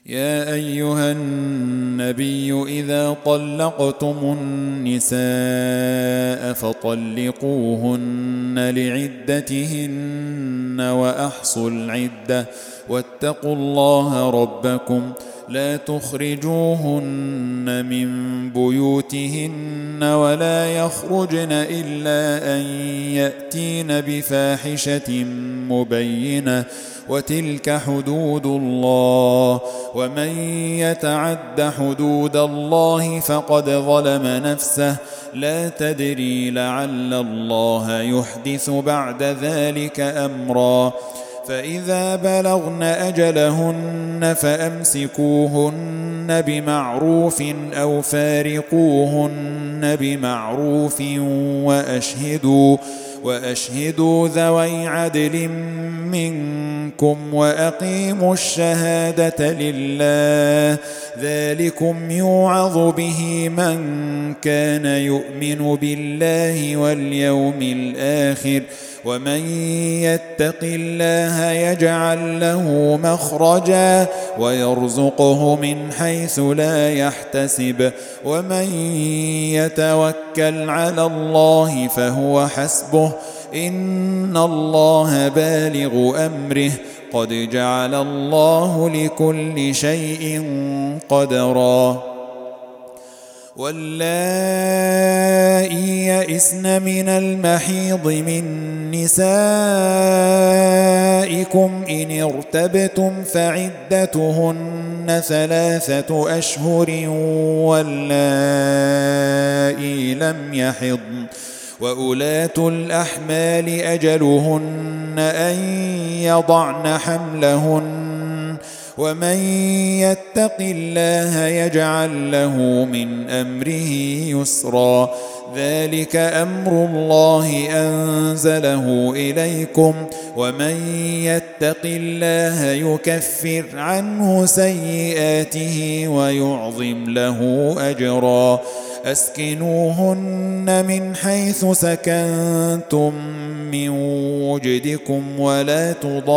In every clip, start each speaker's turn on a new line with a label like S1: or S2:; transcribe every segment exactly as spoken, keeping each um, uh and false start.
S1: يا أيها النبي إذا طلقتم النساء فطلقوهن لعدتهن وأحصوا العدة واتقوا الله ربكم لا تخرجوهن من بيوتهن ولا يخرجن إلا أن يأتين بفاحشة مبينة وتلك حدود الله ومن يتعد حدود الله فقد ظلم نفسه لا تدري لعل الله يحدث بعد ذلك أمرا فإذا بلغن أجلهن فأمسكوهن بمعروف أو فارقوهن بمعروف وأشهدوا وأشهدوا ذوي عدل منكم وأقيموا الشهادة لله ذلكم يوعظ به من كان يؤمن بالله واليوم الآخر ومن يتق الله يجعل له مخرجا ويرزقه من حيث لا يحتسب ومن يتوكل على الله فهو حسبه إن الله بالغ أمره قد جعل الله لكل شيء قدرا واللائي يئسن من المحيض من نسائكم إن ارتبتم فعدتهن ثلاثة أشهر واللائي لم يحضن وأولاة الأحمال أجلهن أن يضعن حملهن ومن يتق الله يجعل له من أمره يسرا ذلك أمر الله أنزله إليكم ومن يتق الله يكفر عنه سيئاته ويعظم له أجرا أسكنوهن من حيث سكنتم من وجدكم ولا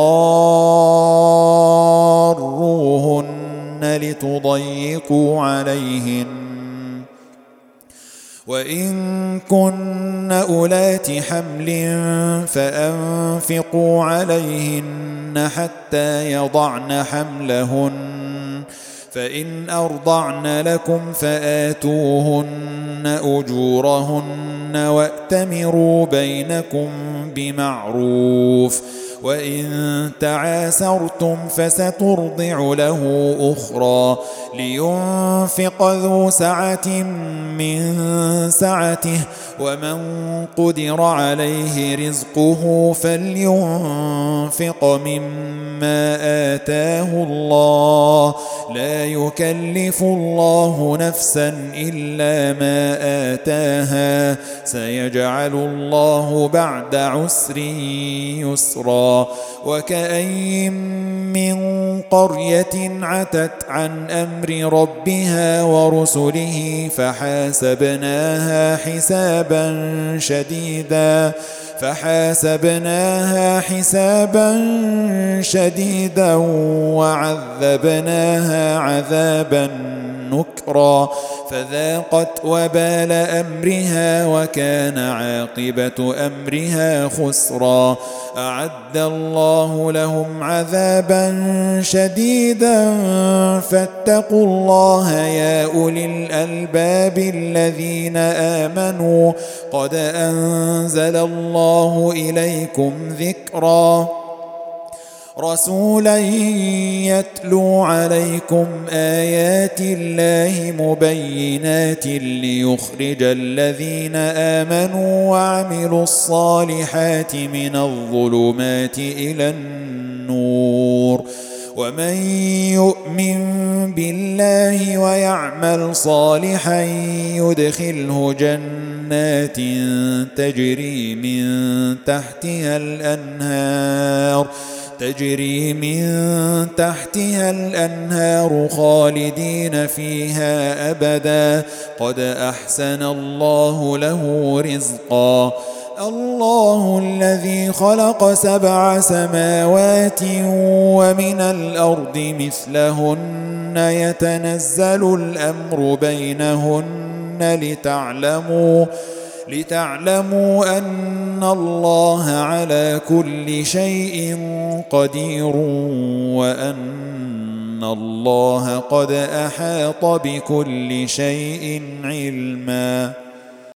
S1: تضاروهن لتضيقوا عليهن وإن كن أولات حمل فأنفقوا عليهن حتى يضعن حملهن فإن أرضعن لكم فآتوهن أجورهن وأتمروا بينكم بمعروف وإن تعاسرتم فسترضع له أخرى لينفق ذو سعة من سعته ومن قدر عليه رزقه فلينفق مما آتاه الله لا يكلف الله نفسا إلا ما آتاها سيجعل الله بعد عسر يسرا وكأين من قرية عتت عن أمر ربها ورسله فحاسبناها حسابا شديدا فحاسبناها حسابا شديدا وعذبناها عذابا نكرا فذاقت وبال أمرها وكان عاقبة أمرها خسرا أعد الله لهم عذابا شديدا فاتقوا الله يا أولي الألباب الذين آمنوا قد أنزل الله إليكم ذكرا رسولا يتلو عليكم آيات الله مبينات ليخرج الذين آمنوا وعملوا الصالحات من الظلمات إلى النور ومن يؤمن بالله ويعمل صالحا يدخله جنات تجري من تحتها الأنهار تجري من تحتها الأنهار خالدين فيها أبدا قد أحسن الله له رزقا الله الذي خلق سبع سماوات ومن الأرض مثلهن يتنزل الأمر بينهن لتعلموا لتعلموا أن الله على كل شيء قدير وأن الله قد أحاط بكل شيء علما.